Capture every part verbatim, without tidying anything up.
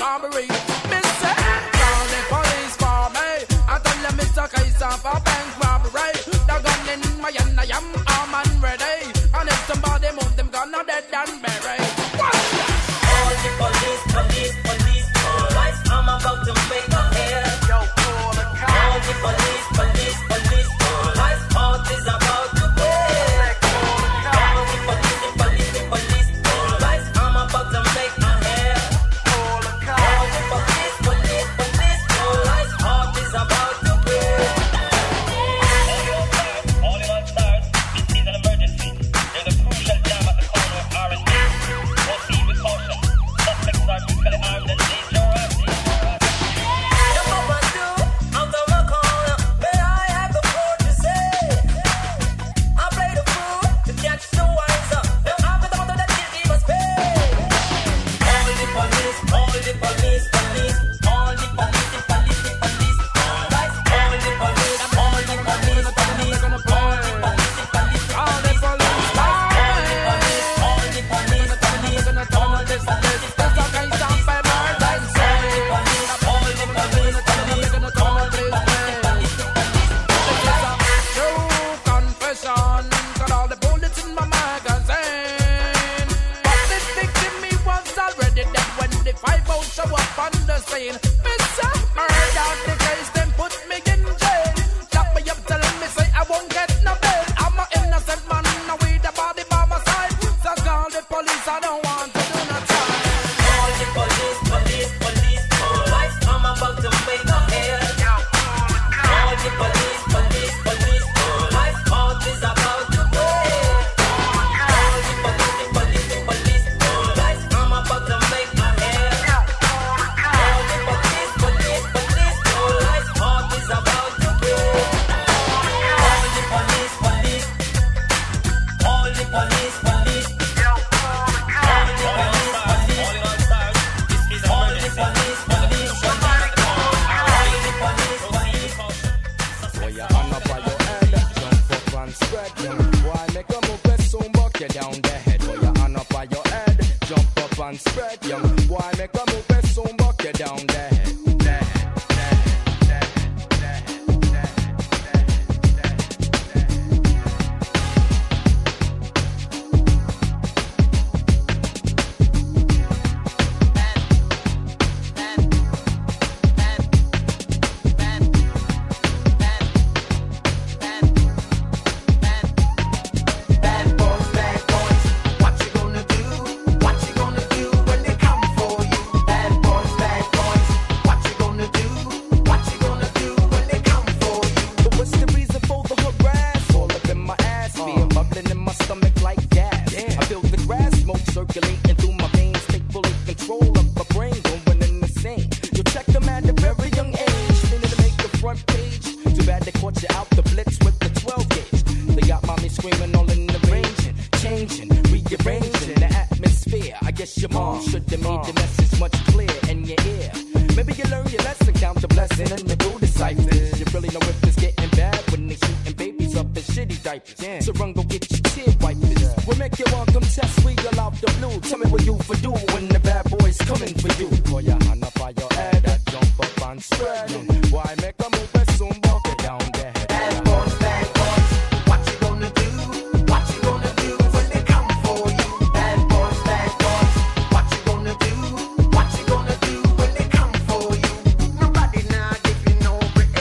robbery. Mister Call the police for me. I tell them it's a case of a bank robbery. The gun in my hand, I am armed and ready. And if somebody move them gun, now dead and buried. All the police, police, police, police, I'm about to make a hair. Yo, call the cops. All the police, police, police, police, heart is about to break. All the police, police, police, police, I'm about to make a hair. All the police, police, police, police, heart is about to break. All in all stars, this is an emergency. There's a crucial jam at the corner of R and D. Proceed with caution. Suspects are physically armed and dangerous. Jump up and do, out of my corner, but I have the word to say. I play the fool to catch the wiser. Now I'm the one that gives me must pay. All the police, all the police, police, all the police, the police, the police, police, all the police, all the police, police, all the police, the police, the police, All the police, all the police, all the police, police, gonna tell them this and this. That's a case of emergency. all the police, police, Gonna tell them this. This is a true confession. Got all the bullets in my magazine. But this victim, he was already dead when the five out show up on the scene. Mister Murder the case, then put me in jail. Lock me up, telling me say I won't get no bail. I'm an innocent man, now with the body by my side. So call the police, I don't want to do no time. all the police, police, police, police, I'm about to make a hair. All the police, police, police, police, heart is about to break. All the police, police, police, police, I'm about to make a hair. All the police, police, police, police, heart is about to break. All the police, police, all the police, police, all the police, police. All in all stars, this is an All the emergency. police, police, somebody call. All the police, police. Boy, you hand up on your head, jump up and spread them. Why make a move that soon buck you down the head? Boy, you hand up on your head, jump up and spread them. Why make a move that soon buck you down the head? The head, the head, the head, the head, the head, the head, the head. Bad boys, bad boys, what you gonna do? What you gonna do when they come for you? Bad boys, bad boys, what you gonna do? What you gonna do when they come for you? But what's the reason for the harass? All up in my ass, being bubbling in my stomach like gas. I feel the grass smoke circulating through my veins, take full control of my brain, going in the same. You check them at a very young age, meaning to make the front page. Too bad they caught you out the blitz with the twelve gauge. They got mommy screaming all in the ranging, changing, rearranging the atmosphere. I guess your mom should have made the message much clearer in your ear. Maybe you learn your lesson, count the blessing, and you do the ciphers. You really know if it's getting bad when they shooting babies up in shitty diapers. So run go get your tear wipers. We'll make your welcome test wheel out the blue. Tell me what you for do when the bad boys coming for you. Boy, you hand up on your head, I jump up and spread. Why make a move that soon walk it down the head? Bad boys, bad boys, what you gonna do? What you gonna do when they come for you? Bad boys, bad boys, what you gonna do? What you gonna do when they come for you? Nobody now give you no break.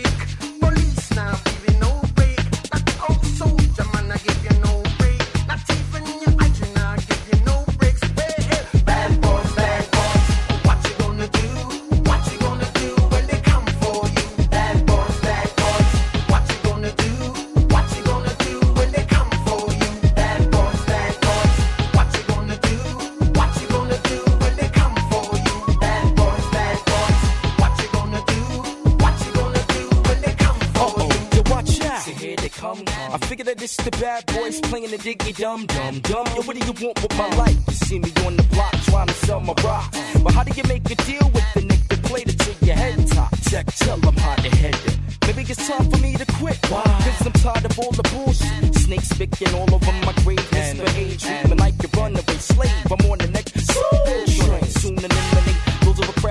Police now give you no break. That old soldier man I give you no break. Not even your hygiene now give you no breaks. Hey, hey. Bad boys, bad boys, what you gonna do? What you gonna do when they come for you? Bad boys, bad boys, what you gonna do? What you gonna do when they come for you? Bad boys, bad boys, what you gonna do? What you gonna do when they come for you? Bad boys, bad boys, what you gonna do? What you gonna do when they come for Uh-oh, you? yo, watch out. See, here they come. I figure that it's the bad boys playing the diggy dum dum dum. Yo, what do you want with my life? You see me on the block trying to sell my rock. But how do you make a deal with the nigga that played it to your head top? Check, tell them how to head it. Maybe it's time for me to quit. Why? Cause I'm tired of all the bullshit. Snakes picking all over my grave. Misbehaved, treatment like a runaway slave. I'm on the next soul train. Soon eliminate those of a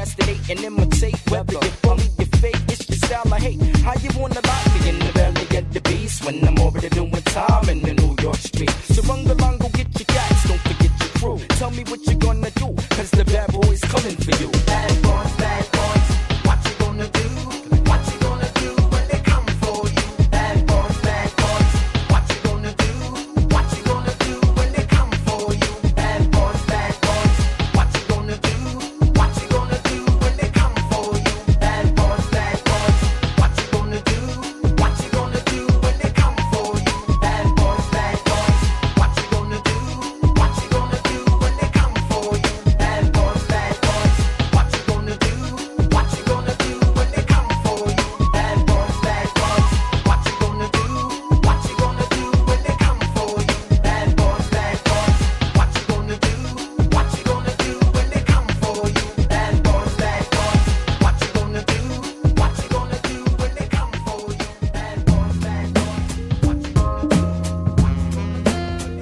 what you gonna do? Cause the bad boy's coming for you. Bad boys, bad boys, what you gonna do? What you gonna do when they come for you? Bad boys, bad boys, what you gonna do? What you gonna do when they come for you? Bad boys, bad boys, what you gonna do? What you gonna do when they come for you? Bad boys, bad boys, what you gonna do? What you gonna do when they come for you? Bad boys, bad boys, what you gonna do? What you gonna do when they come for you? Bad boys, bad boys, what you gonna do? What you gonna do when they come for you? Bad boys, bad boys, what you gonna do? What you gonna do when they come for you? Bad boys, bad boys, what you gonna do? What you gonna do when they come for you? Bad boys, bad boys, what you gonna do? What you gonna do when they come for you? Bad boys, bad boys, what you gonna do? What you gonna do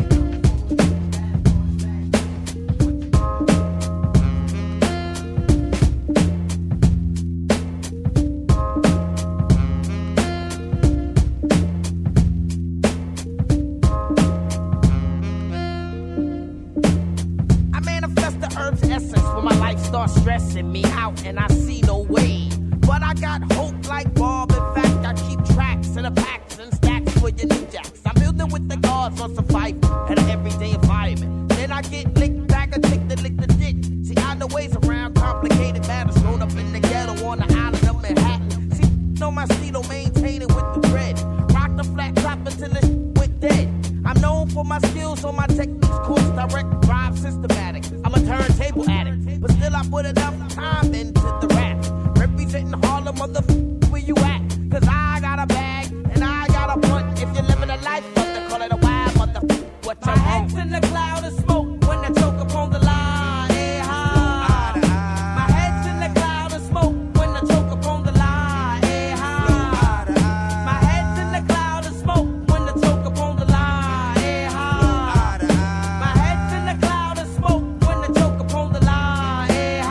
I manifest the herb's essence when my life starts stressing me out and I see no way. But I got hope like Bob. In fact, I keep tracks in the packs and stacks for your new jacks. I'm building with the gods on survival and an everyday environment. Then I get licked back and take the lick the dick. See, I know ways around complicated matters. Grown up in the ghetto on the island of Manhattan. See, know my steedo maintaining with the bread. Rock the flat top until it went dead. I'm known for my skills on my techniques, course direct, drive systematic. I'm a turntable addict, but still I put enough time into the rap. Representing Harlem, motherfucker, where you at? Cause I got a bag and I got a bunt. If you're living a life, but they call it a wild motherfucker. What you want? My head's in the cloud of smoke when I choke upon the line. Hey, hi. My head's in the cloud of smoke when I choke upon the line. Hey, hi. My head's in the cloud of smoke when I choke upon the line. Hey, hi. My head's in the cloud of smoke when I choke upon the line. Hey,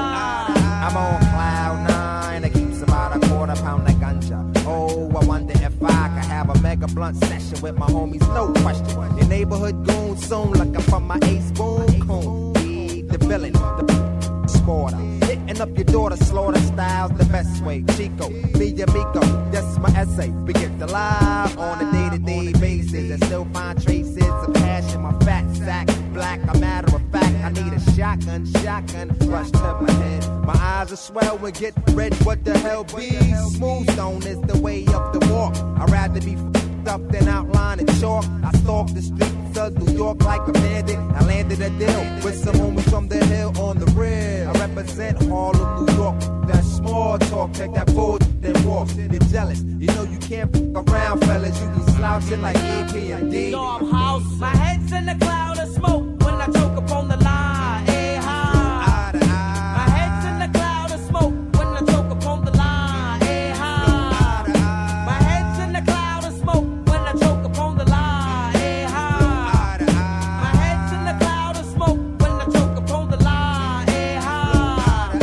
hi. I'm on cloud nine. I keep about a quarter pound of ganja. Oh, I wonder if I could have a mega blunt session with my homies, no question. Your neighborhood goon soon, looking for my ace boom coon. Be the villain, the sporter. Hitting up your daughter, slaughter styles the best way. Chico, me amigo, that's my essay. We get to lie on a day-to-day basis and still find traces of hash in my fat sack. Black, a matter of fact, I need a shotgun, shotgun, rush to my head. My eyes are swell and get red, what the hell be? Smooth stone is the way up the walk. I'd rather be f***ed up than outline in chalk. I stalk the streets of New York like a bandit. I landed a deal with some homies from the hill on the rear. I represent Harlem, New York. That small talk, take that bull then walk. You're jealous, you know you can't f*** around, fellas. You be slouching like E P and D. Yo, I'm house. My head's in the cloud of smoke when I choke upon the line. Hey, hi. My head's in the cloud of smoke when I choke upon the line. Hey, hi. My head's in the cloud of smoke when I choke upon the line. Hey, hi. My head's in the cloud of smoke when I choke upon the line. Hey, hi.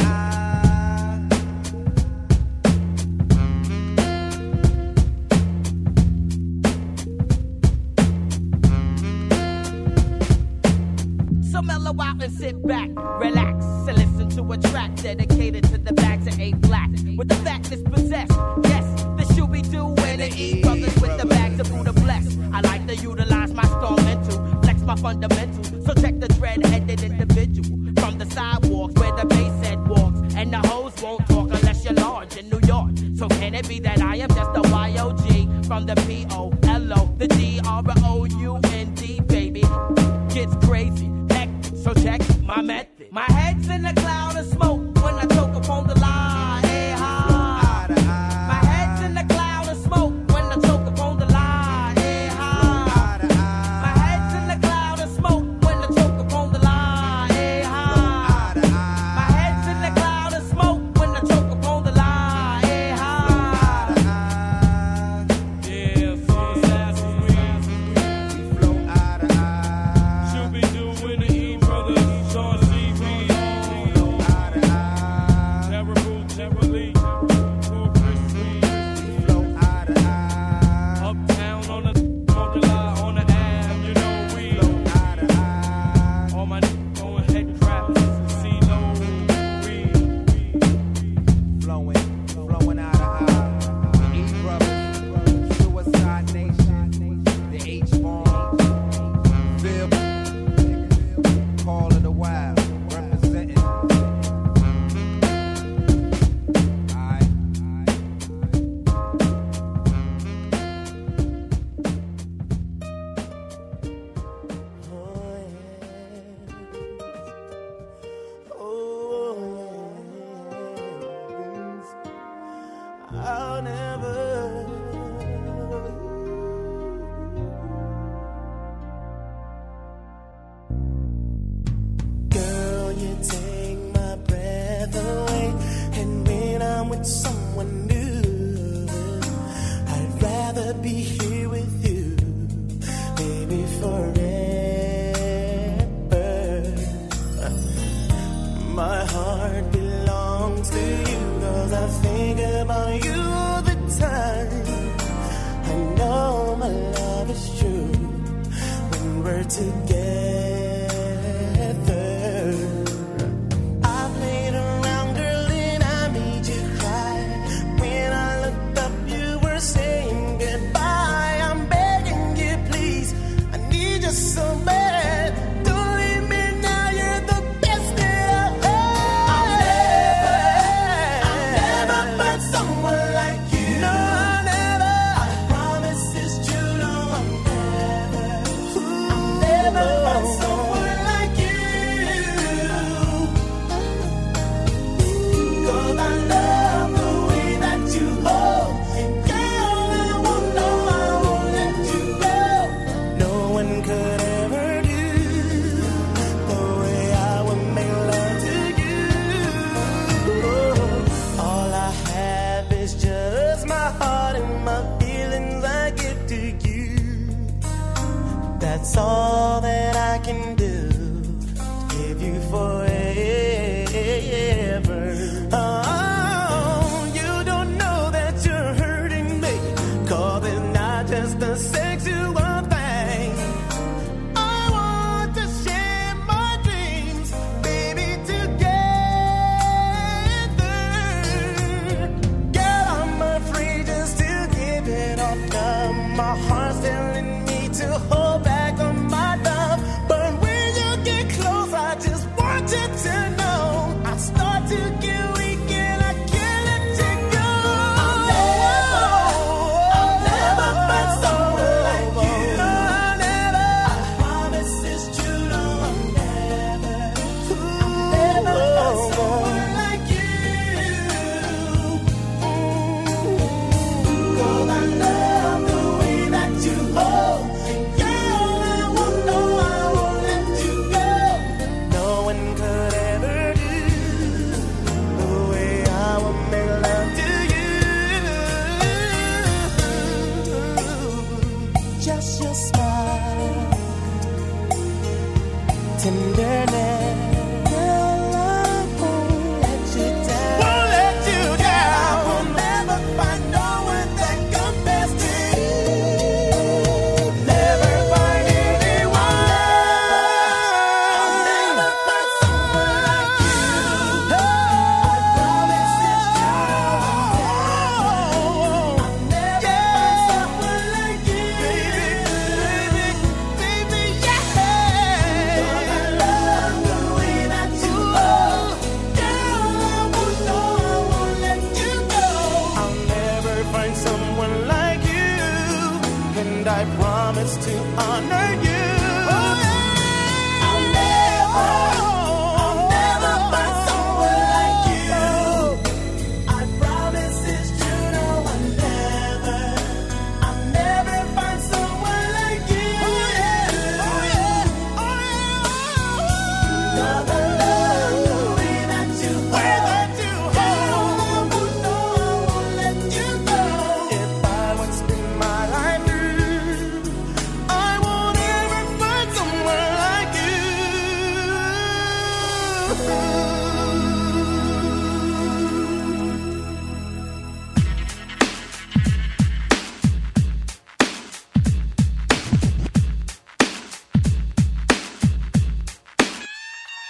So mellow out and sit back, relax, and listen to a track dedicated to the bags of A black. With the fatness possessed, yes, the Shooby-Doo and the E brothers with the bags of Buddha blessed. I like to utilize my strong mental, flex my fundamentals, so check the dread-headed individual from the sidewalks where the bass head walks, and the hoes won't talk unless you're large in New York. So can it be that I am just a Y O G from the P O L O, the D R O U N D, baby? Gets crazy, hectic, so check my method. My head's in a cloud of smoke when I choke upon the line. Hey, hi. My head's in a cloud of smoke when I choke upon the line. Hey, hi. My head's in a cloud of smoke when I choke upon the line. Hey, hi. My head's in a cloud of smoke when I choke upon the line. Hey, hi. Yeah, so sassy. We flow eye to eye. Shooby-Doo with the E brothers, Sean C B. Flow eye to Head traps, casino, weed. Flowing, flowing out of high. The E Brothers, Suicide Nation, the H-Bomb, Phil, Call of the Wild, representing. Alright. I'll never. Girl, you take my breath away, and when I'm with someone new, I'd rather be here with you, baby, forever. My heart belongs to you, 'cause I think about you all the time. I know my love is true when we're together. I played around, girl, and I made you cry. When I looked up, you were saying goodbye. I'm begging you, please, I need you so bad. Don't leave me now, you're the best that I've had. I'll never, I'll never find someone like you. No, I'll never. I promise it's true, no, I'll never. I'll never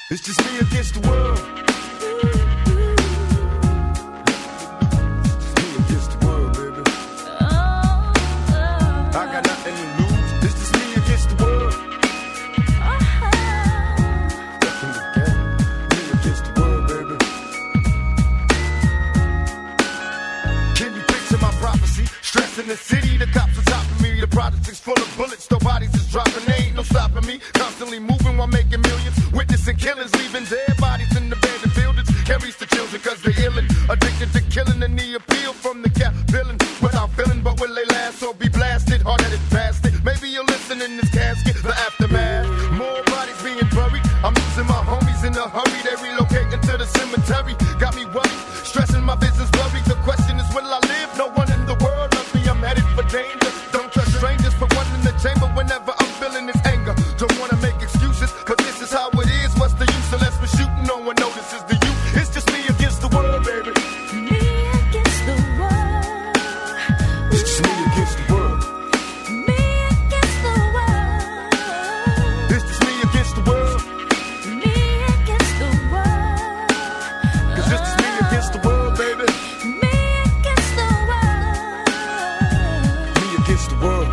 It's just me against the world. It's me against the world, baby. I got nothing to lose. It's just me against the world. Nothing to gain. Me against the world, baby. Can you picture my prophecy? Stress in the city, the cops are topping me. The projects full of bullets, the bodies is dropping. They ain't no stopping me. Constantly moving while making millions. Witnessing killers, leaving dead bodies in the abandoned buildings. Carries the children cause they illin'. Addicted to killing and the appeal from the cap villain. Without feeling, but will they last or be blasted? Hard-headed bastard. Maybe you'll listen in this casket, the aftermath. More bodies being buried. I'm losing my homies in a hurry. They relocating to the cemetery. Got me worried, stressing my business blurry. The question is, will I live? No one in the world loves me. I'm headed for danger. Don't trust strangers. Put one in the chamber whenever I'm feeling this anger. Don't wanna make excuses, cause this is how it is. What's the use unless we're shooting? No one notices the youth. It's just me against the world, baby. Me against the world. It's just me against the world. Me against the world. It's just me against the world. Me against the world. Cause it's just me against the world, baby. Me against the world. Me against the world.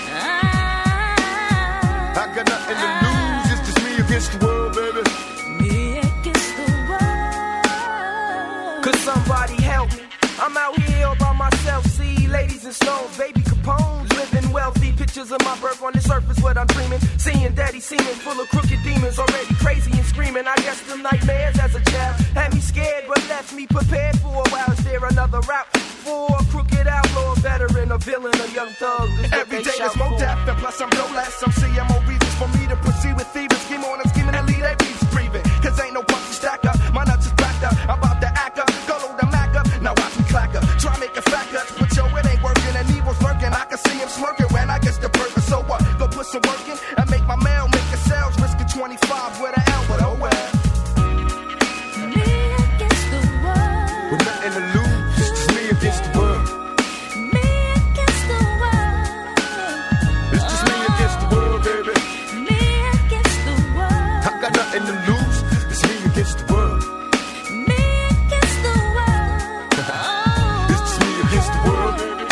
I got nothing to lose. It's just me against the world, baby. Me against the world. Could somebody help me? I'm out here all by myself. See ladies in stones, baby Capone's, living wealthy. Pictures of my birth on the surface, what I'm dreaming. Seeing daddy seeming full of crooked demons, already crazy and screaming. I guess them nightmares as a child had me scared, but left me prepared for a while. Is there another route for a crooked outlaw, veteran, a villain, a young thug? Every day there's more death, and plus I'm no less. Some see more reasons for me to proceed with thieves. Scheme on and scheming and lead, they beats breathing. Cause ain't no punch to stack up. My nuts is backed up. I'm about to act up. Go load the Mac up. Now watch me clack up. Try make a fact up. But yo, it ain't working. And evil's lurking. I can see him smirking when I get the purpose. So what? Go put some work in and make my mail, make a sales. Risk of twenty-five with an L, but oh well. Me against the world. With nothing to lose. It's just me against the world. Me against the world. It's just me against the world, baby. Me against the world. I got nothing to lose. It's me against the world. Me against the world. It's just me against the world, baby.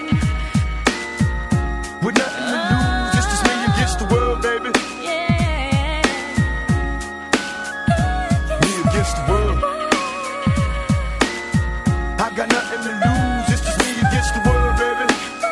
With nothing to lose. It's just me against the world, baby. Yeah. Me against the world. I got nothing to lose. It's just me against the world, baby.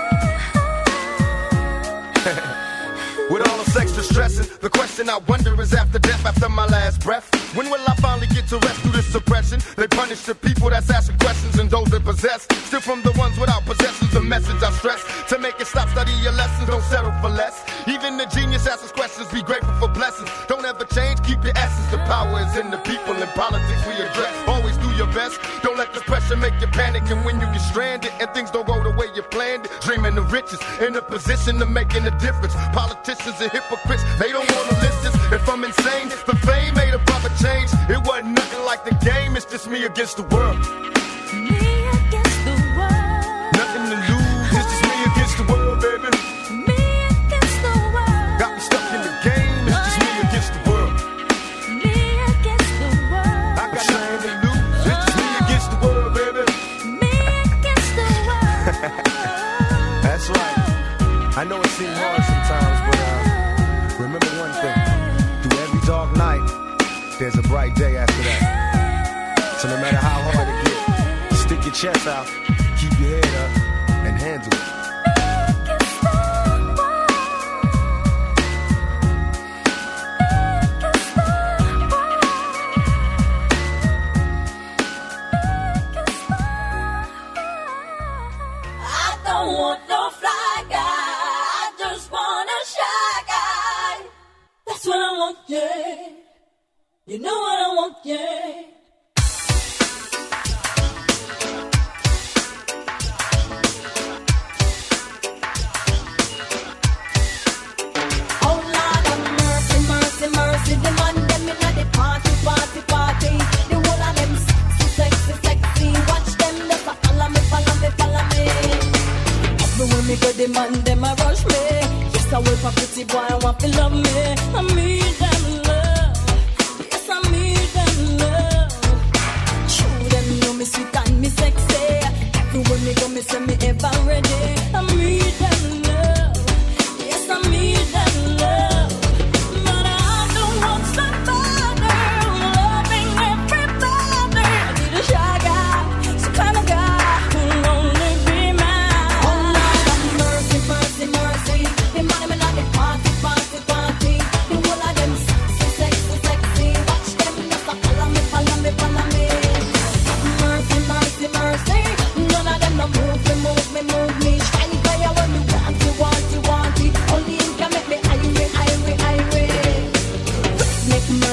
With all this extra stressing, the question I wonder is after death, after my last breath, when will I finally get to rest through this suppression? They punish the people that's asking questions and those that possess. Still from the ones without possessions, the message I stress. To make it stop, study your lessons, don't settle for less. Even the genius asks questions, be grateful for blessings. Don't ever change, keep your essence. The power is in the people and politics we address. Always do your best, don't let the pressure make you panic. And when you get stranded and things don't go the way you planned it, dreaming of riches, in a position of making a difference. Politicians and hypocrites, they don't want to listen. If I'm insane, the fame made a proper change. It wasn't nothing like the game, it's just me against the world. Me against the world. Nothing to lose, it's just me against the world, baby. Me against the world. Got me stuck in the game, it's just me against the world. Me against the world. I got nothing to lose, it's just me against the world, baby. Me against the world. That's right. I know it seems hard sometimes, but uh, remember one thing. Through every dark night, there's a bright day after that. So no matter how hard it gets, stick your chest out, keep your head up, and handle it. I don't want no fly guy. I just want a shy guy. That's what I want, yeah. You know what I want, yeah. Oh Lord of mercy, mercy, mercy. The man them inna the party, party, party. The whole of them sexy, sexy, sexy. Watch them, they follow me, follow me, follow me. Everywhere me go, the man them a rush me. Yes, I wait for pretty boy, I want to love me. I need them love. Yes, I'm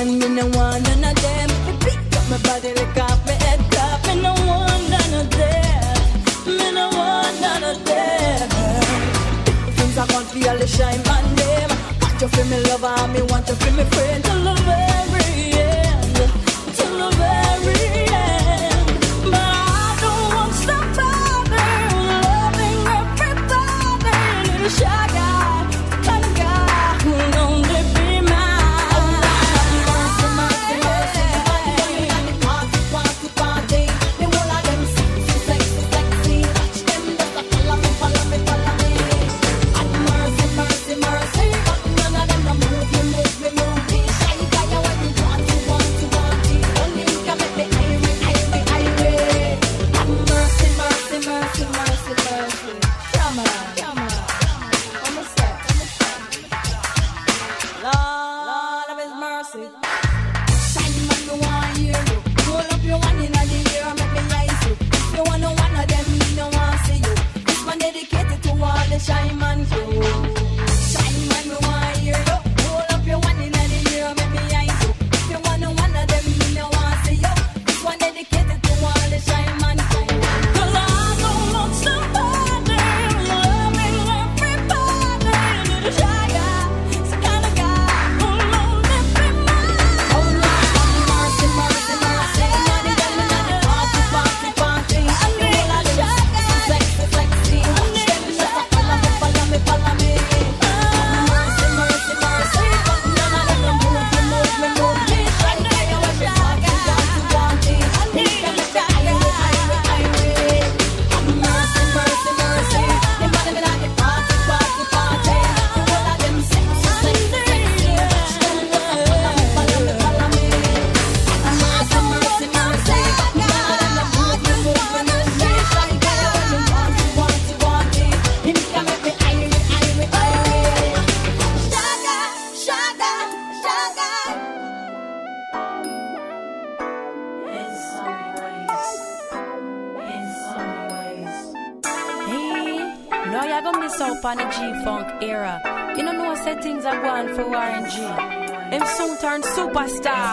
man, me no want none of them. Me pick up my body, lick off my head top. Me no want none of them. Me no want none of them. Things are gonna feel the shine man them. Want you feel me lover, me want you feel me friend till the very end, till the very end. But I don't want somebody loving everybody. Little shy guy, the kind of guy who'll only be mine. Oh, mercy, mercy, mercy. Everybody party, party, party. The whole of them sexy, sexy, sexy. Watch them just a follow me, follow me, follow me. And mercy, mercy, mercy. But none of them no move me, move me, move me. Shy guy, you when you want to, want to, want to. Only you can make me irate, irate, irate. And mercy, mercy, mercy, mercy, mercy. Come on, come on. I'm a step, I'm a step. Lord of His mercy. Shine man, me want hear you. Roll up your one inna the air, make me nice you. If you want no one of them, me no want see you. This one dedicated to all the shine man crew. Shine man, me want hear you. Roll up your one inna the air, make me nice you. If you want no one of them, me no want see you. This one dedicated to all the shine man crew. 'Cause I don't want somebody loving everybody. Little shy guy, it's the kind of guy who'll only be mine. Oh Lord, have mercy, mercy, mercy. Money got me on the party, party, party. And the whole of them sexy, sexy, sexy. Watch them just a follow me, follow me, follow me. Mercy, mercy, mercy. But none of them no move me, move me, move me. Shy guy, you want to party, party, party. And you can make me irate, irate, irate. Mercy, mercy, mercy. They money me like the party, party, party. The whole of them sexy, sexy, sexy. Watch them just a follow me, follow me, follow me. Mercy, mercy, mercy. None of them no move me, move me, move me. Shy guy, you when you want to, want to, want to. Him can make me irate, irate, irate. Shaga, shaga, shaga. In some ways, in some ways. Hey, no, you're gonna miss out on the G-Funk era. You don't know what things are going for Warren G. Him soon turn superstar.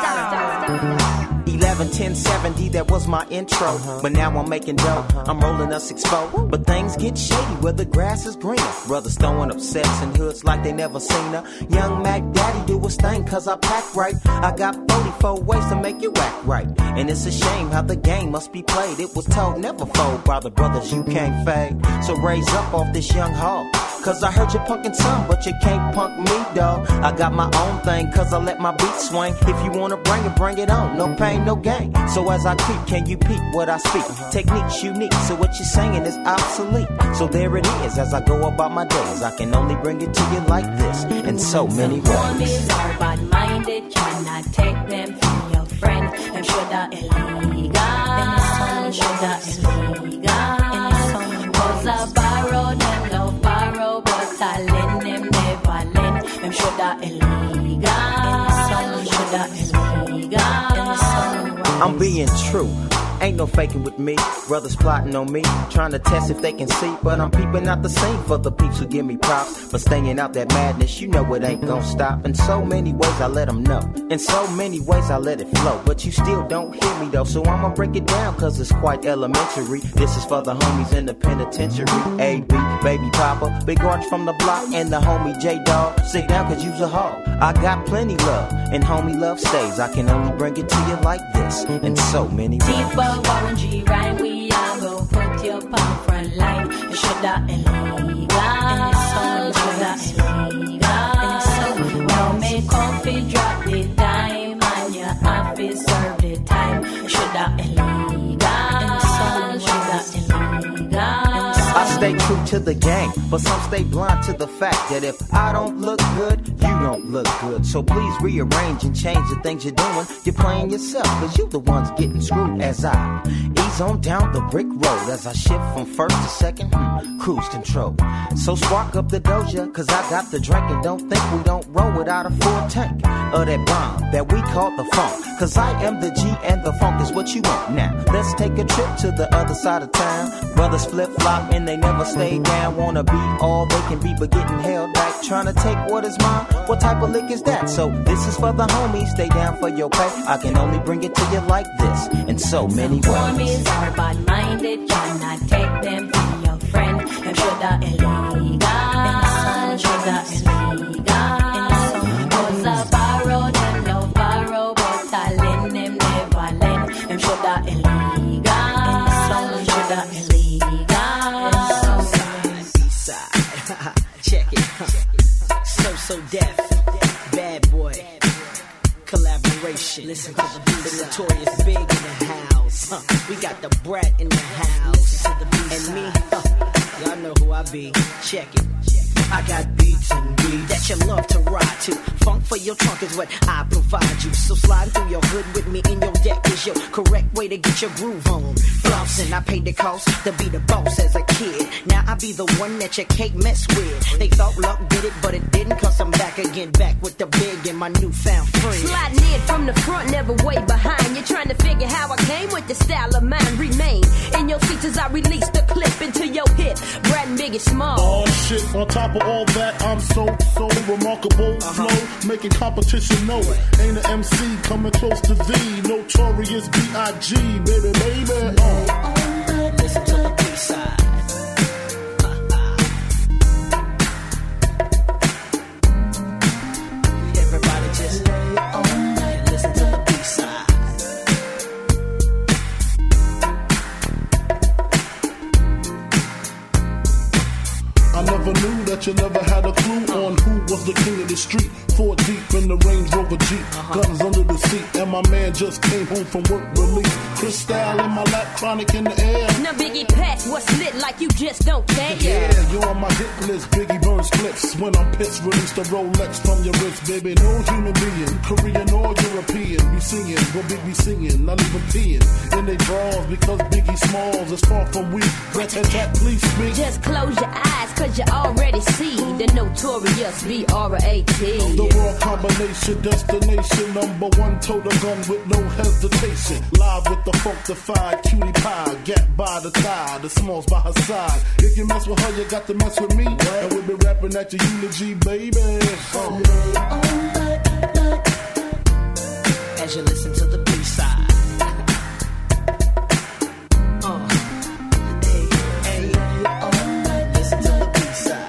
eleven ten seventy, that was my intro. But now I'm making dough, I'm rolling a six four. But things get shady where the grass is greener. Brothers throwing up sets in hoods like they never seen her. Young Mac Daddy do his thing cause I pack right. I got forty-four ways to make you act right. And it's a shame how the game must be played. It was told never fold by the brothers you can't fade. So raise up off this young hog. Cause I heard you punkin' some, but you can't punk me, dawg. I got my own thing, cause I let my beat swing. If you wanna bring it, bring it on. No pain, no gain. So as I creep, can you peep what I speak? Technique's unique, so what you're saying is obsolete. So there it is, as I go about my days. I can only bring it to you like this, in so many Some ways. homies are bad-minded, cannot take them for your friend. Them shoulda illegal. Them shoulda illegal. Cause I borrow them, no borrow, but I lend them, never lend. Them shoulda illegal. Shoulda illegal. I'm being true. Ain't no faking with me. Brothers plotting on me, trying to test if they can see. But I'm peeping out the scene for the peeps who give me props. But staying out that madness, you know it ain't gon' stop. In so many ways I let them know. In so many ways I let it flow. But you still don't hear me though. So I'ma break it down cause it's quite elementary. This is for the homies in the penitentiary. A B, baby papa, big arch from the block. And the homie J-Dog, sit down cause you's a hog. I got plenty love, and homie love stays. I can only bring it to you like this. In so many ways. Deeper Warren G rhyme, we are go put your palm front line. You shoulda illegal. Shoulda illegal. Now make comfy drop the dime, and you have to serve the time. You shoulda illegal. Shoulda illegal. I stay true to the game, but some stay blind to the fact that if I don't look good, you don't look good. So please rearrange and change the things you're doing. You're playing yourself, cause you the ones getting screwed. As I ease on down the brick road, as I shift from first to second, hmm, cruise control. So spark up the doja, cause I got the drink. And don't think we don't roll without a full tank of that bomb that we call the funk. Cause I am the G and the funk is what you want. Now, let's take a trip to the other side of town. Brothers flip flop and they never stay down. Wanna be all they can be, but getting held back Trying to take what is mine? What type of lick is that? So this is for the homies. Stay down for your pay. I can only bring it to you like this in so many ways. Homies are bad-minded, cannot take them to your friend. Them shoulda illegal, shoulda illegal. Cause I borrow them, no borrow, but I lend them, never lend. Them shoulda illegal, shoulda illegal. Side, check it. So so deaf, bad boy. Collaboration. Listen to the beat. The Notorious Big in the house. Huh. We got the Brat in the house. And me, huh. Y'all know who I be. Check it. I got beats and beats that you love to ride to. Funk for your trunk is what I provide you. So slide through your hood with me in your deck is your correct way to get your groove on. Flossing, I paid the cost to be the boss as a kid. Now I be the one that you can't mess with. They thought luck did it, but it didn't, cause I'm back again, back with the big and my newfound friend. Sliding in from the front, never way behind. You're trying to figure how I came with the style of mine. Remain in your seats as I release the clip into your hip. Brad and Biggie Small. Oh shit, on top of all that, I'm so, so remarkable. Uh-huh. Flow, making competition know it. Ain't an M C coming close to thee. Notorious B I G, baby, baby. Uh. Listen to the B-side. Everybody just lay on and listen to the B-side. I never knew that you never had a clue on who was the king of the street. Four deep in the Range Rover Jeep, uh-huh. Guns under the seat, and my man just came home from work relief. Crystal in my lap, chronic in the air. Now Biggie Patch, what's lit like you just don't care? Yeah, you're on my hit list, Biggie burns clips. When I'm pissed, release the Rolex from your wrist, baby. No human being, Korean or European, be singing, what Big be singing, not even peeing in they drawers because Biggie Smalls is far from weak. Rat-tat-tat, please speak. Just close your eyes, cause you already see the Notorious B R A T. The world combination, destination, number one, total gun with no hesitation. Live with the funkified cutie pie, gap by the thigh, the Smalls by her side. If you mess with her, you got to mess with me. What? And we'll be rapping at your eulogy, baby. Oh. As you listen to the B-side. uh. Hey, hey, listen to the B-side.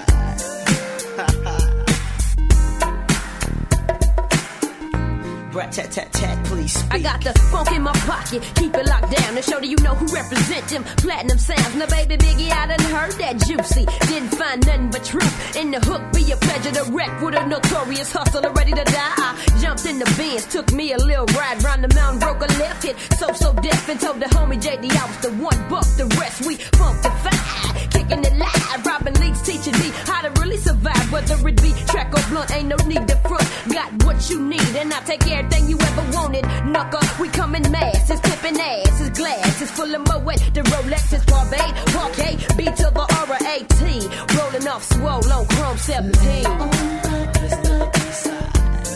Rat-tat-tat-tat, please speak. I got the funk in my pocket, keep it locked down to show that you know who represent them platinum sounds. Now baby Biggie, I done heard that juicy. Didn't find nothing but truth in the hook. Be a pleasure to wreck with a notorious hustler ready to die. I jumped in the Benz, took me a little ride round the mountain, broke a left hit. So so deaf and told the homie J D I was the one, buck the rest. We funkified, kicking it live. Robin Leeds teaching me how to really survive. Whether it be track or blunt, ain't no need to front. Got what you need and I take everything you ever wanted. Knucker, we come in mass, it's tipping ass, it's glass, it's full of Moet. The Rolex is Barbade, Parquet, B to the R A T. Rolling off swole on Chrome seventeen. Listen to the B-side.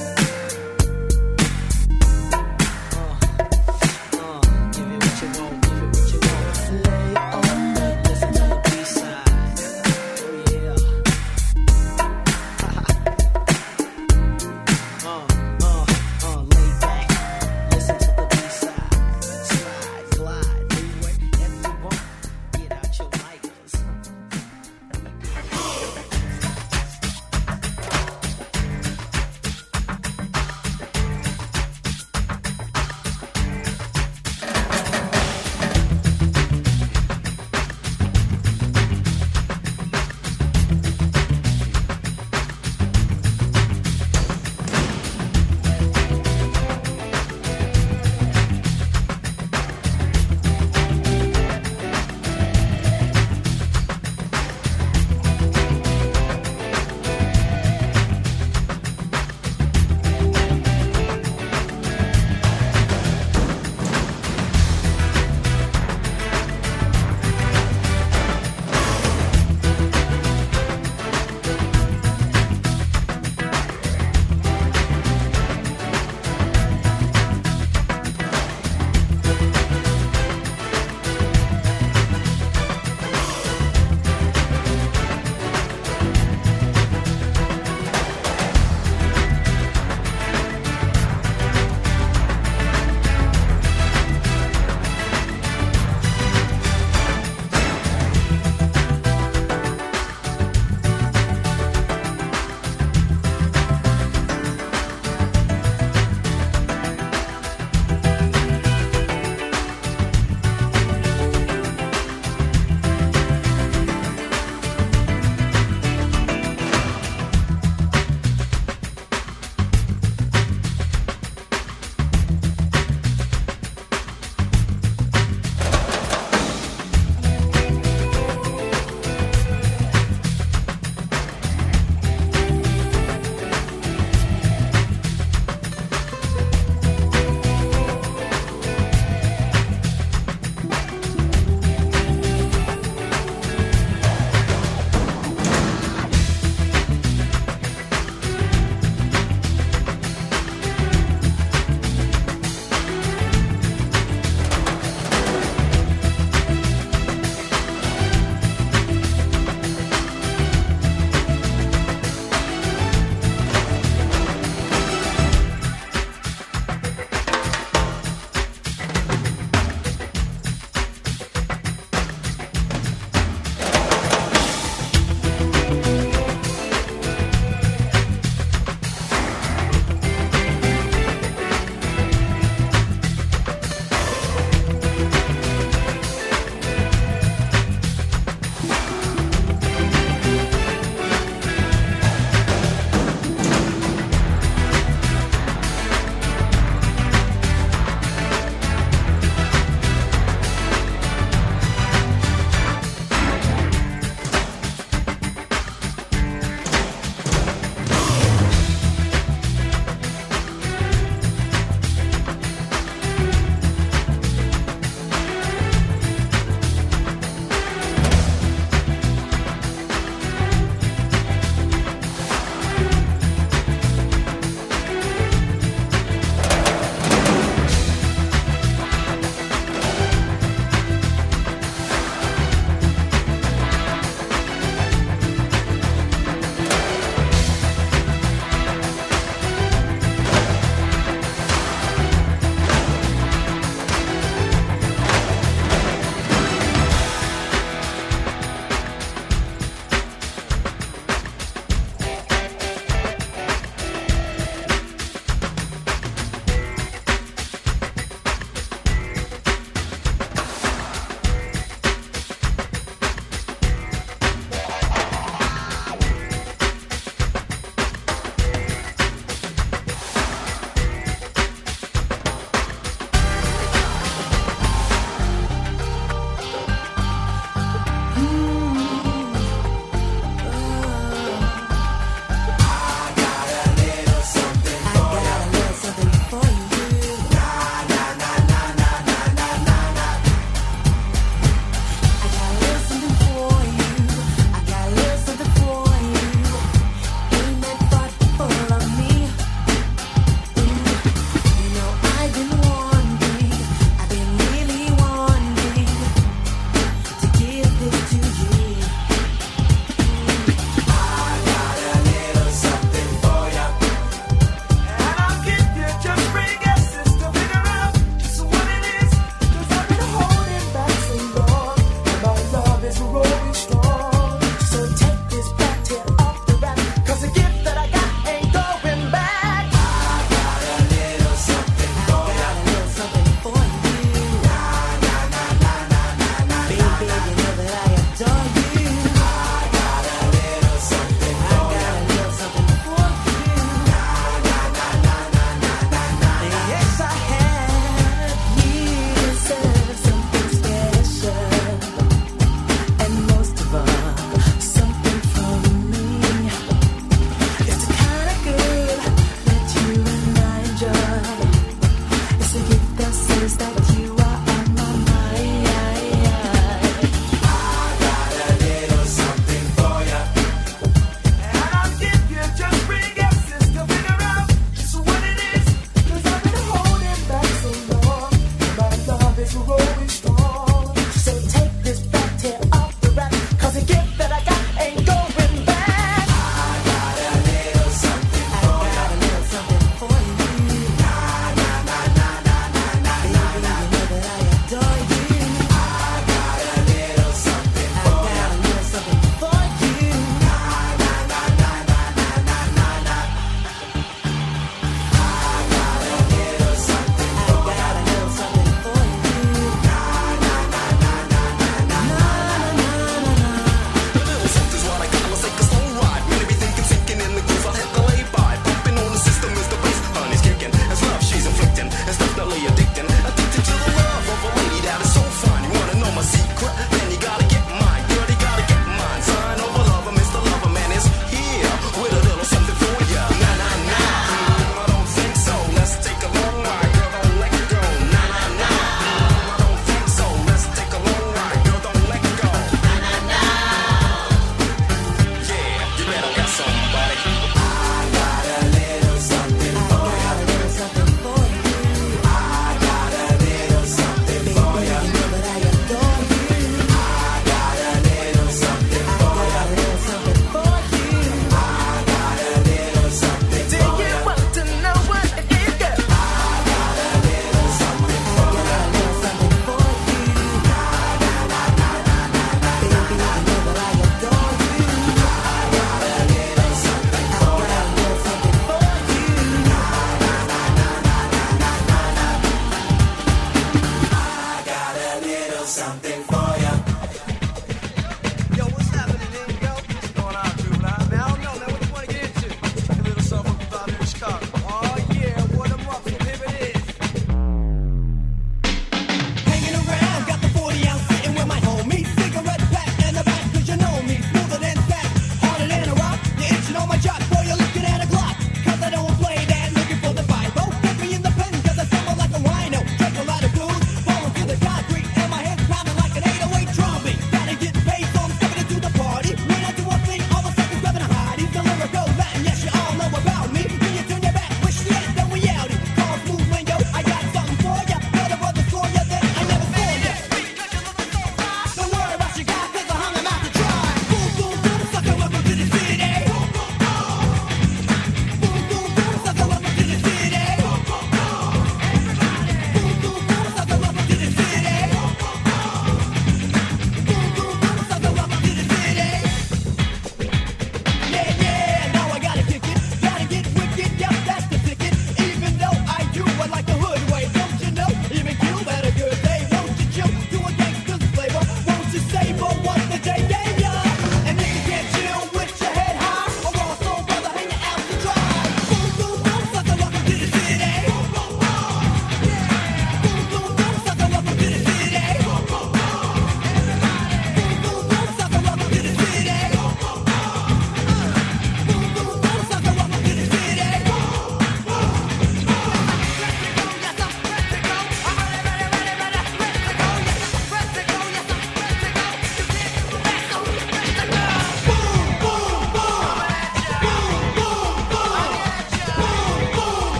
Uh, uh, give it what you want, give it what you want. Lay on that, listen to the B-side. Oh yeah. uh, uh, uh, lay back, listen to the B-side. Slide, glide, do whatever you want. Get out your lighters.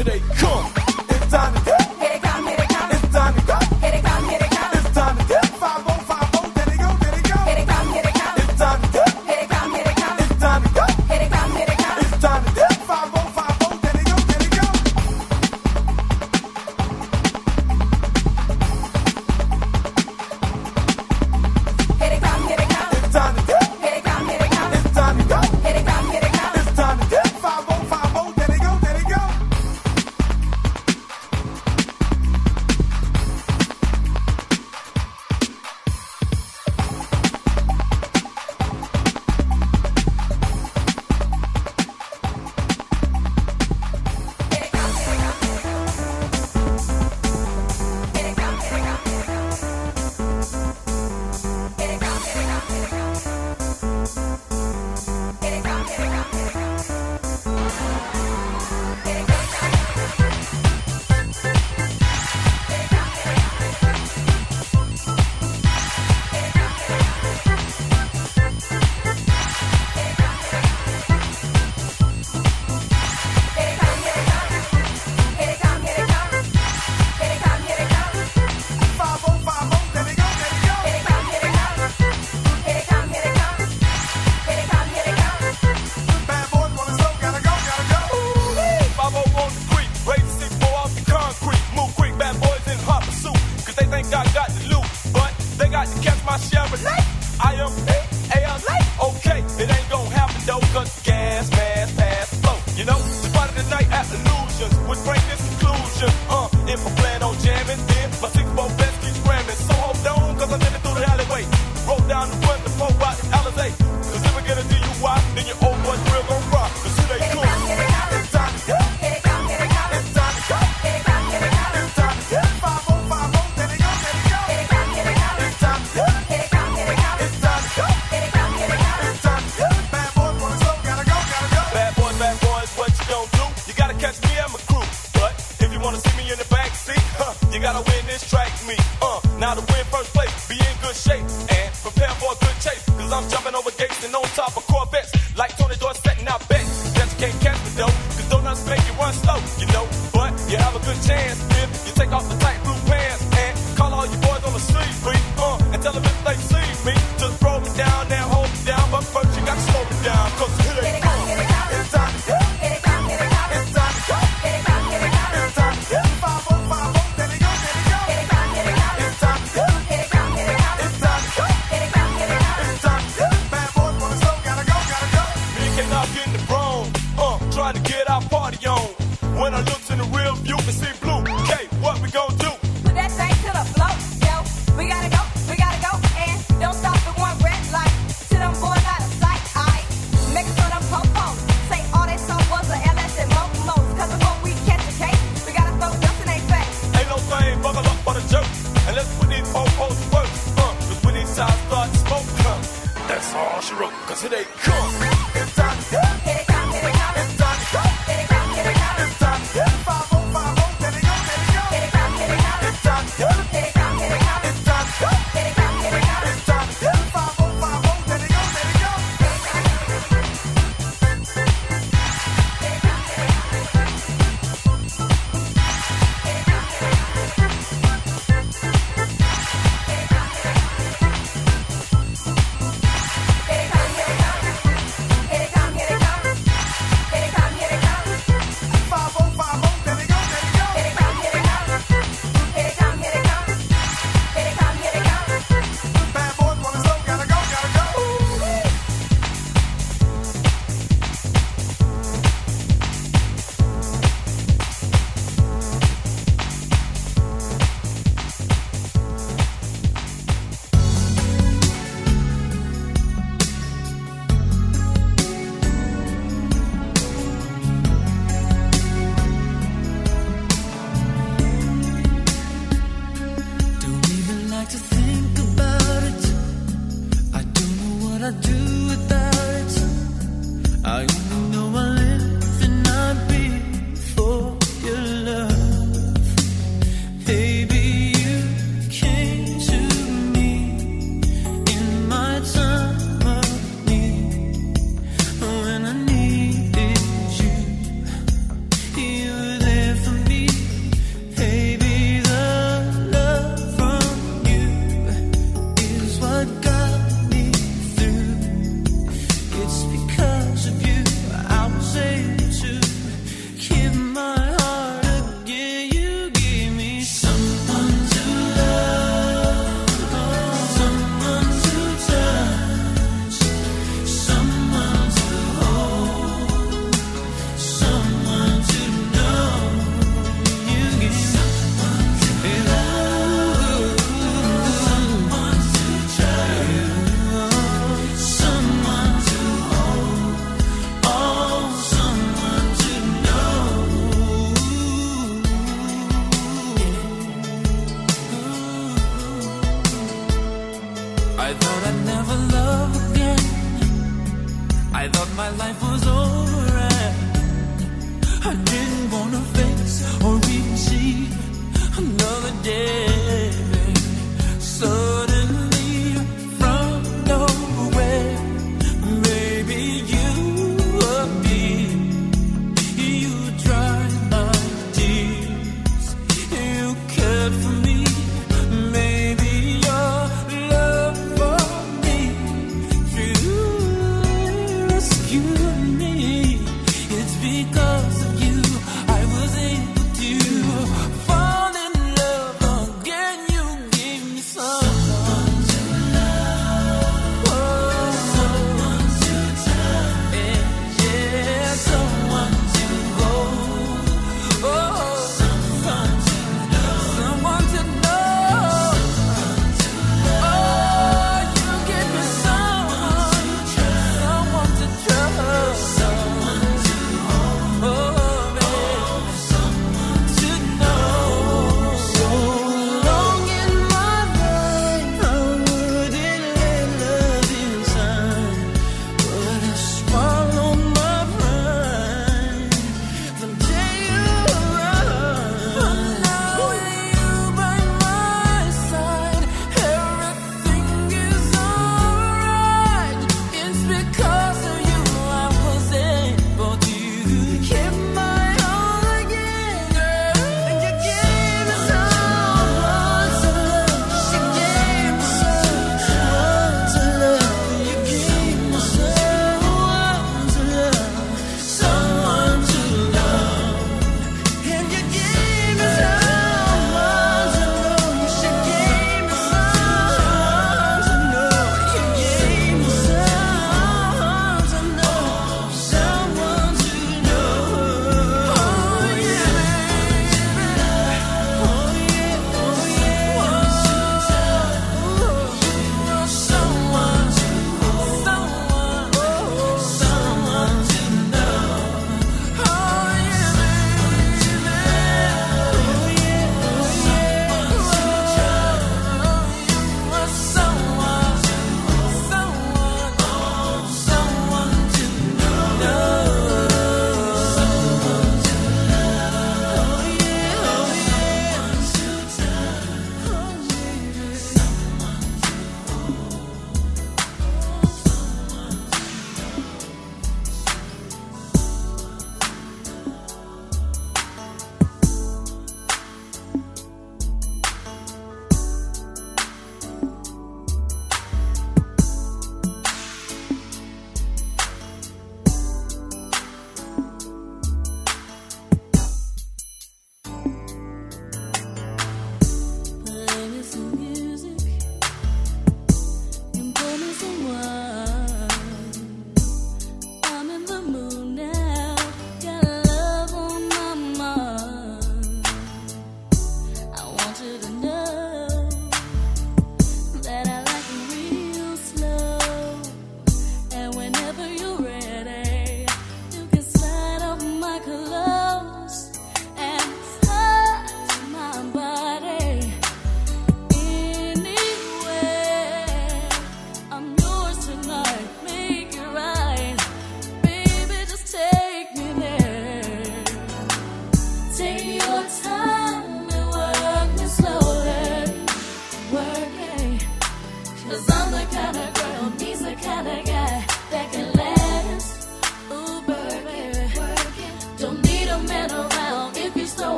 here they come. It's time to dip. Here they come, here they come. It's time to go. Here they come, here they come. It's time to dip. Five oh five oh, there they go, there they go. Here they come, here they come. It's time to dip. Here they come, here they come. It's time to go. Here they come, here they come. It's time to dip. Five oh five oh, there they go, there they go. Here they come, here they come. It's time to dip. Here they come, here they come. It's time to go. Here they come, here they come. It's time to dip. Five oh five oh, there they go, there they go. five oh on the creek, raise the six four off the concrete. Move quick, bad boys in hot pursuit. Cause they think I got the loot, but they got to catch my share of life. I am A L A. Okay, it ain't gonna happen though, cause gas, mass, pass, flow. You know, the part of the night at illusions would bring this conclusion. Uh, if I plan on jamming, then my six four best keeps scramming. So hold on, cause I'm living through the alleyway. Roll down the window, four out the Alizé. Cause if I get a D U I, then your old boy's real gon' rock. Cause who they cool? It's time to go. It's time to go. It's time to go. Five oh five oh, there they go, there they go. It's time to go. It's time to go. It's time to go. Bad boys wanna slow, gotta go, gotta go. Bad boys, bad boys, what you gon' do? You gotta catch me and my crew. But if you wanna see me in the backseat, huh, you gotta win this track meet. Uh, now to win first place, be in good shape and prepare for a good chase. Cause I'm jumping over gates and on top of Corvettes. Like Tony Dorsett and I bet that you can't catch me though. Cause donuts make you run slow, you know. But you have a good chance if you take off the tight blue pants and call all your boys on the street, uh, and tell them if they see me, just throw me down and hold me down. But first you gotta slow me down, cause here they come. It's time to go. It's time to go. It's time to go. Five oh five oh, there they go, there they go. It's time to go. It's time to go. It's time to go. Bad boys wanna slow, gotta go, gotta go. Me and K-Knock getting the broom, uh, trying to get our party on. When I look in the real view and see blue, K, what we gon' do? Put that thing to the floor, yo. We gotta go, we gotta go, and don't stop at one red light. To them boys out of sight, aight. Make us throw them po-pos. Say all they saw was a L S and Mo-Mo's. Cause before we catch a case, we gotta throw dust in their face. Ain't no thing, buckle up for the joke. And let's put these po-pos to work. Uh, cause when these shots start to smoke, huh, that's all she wrote. Cause here they come. It's time to go. Here they come, here they come. It's time to go. Here they come, here they come. It's time to go. Five oh five oh, there they go, there they go. Here they come, here they come. It's time to go. Here they come, here they come. It's time to go. Here they come, here they come. It's time to go. Five oh five oh, there they go, there they go. Here they come, here they come. I thought my life was over and I didn't wanna face or even see another day. Suddenly from nowhere, maybe you appeared. You dried my tears. You cared for me. Maybe your love for me rescued me.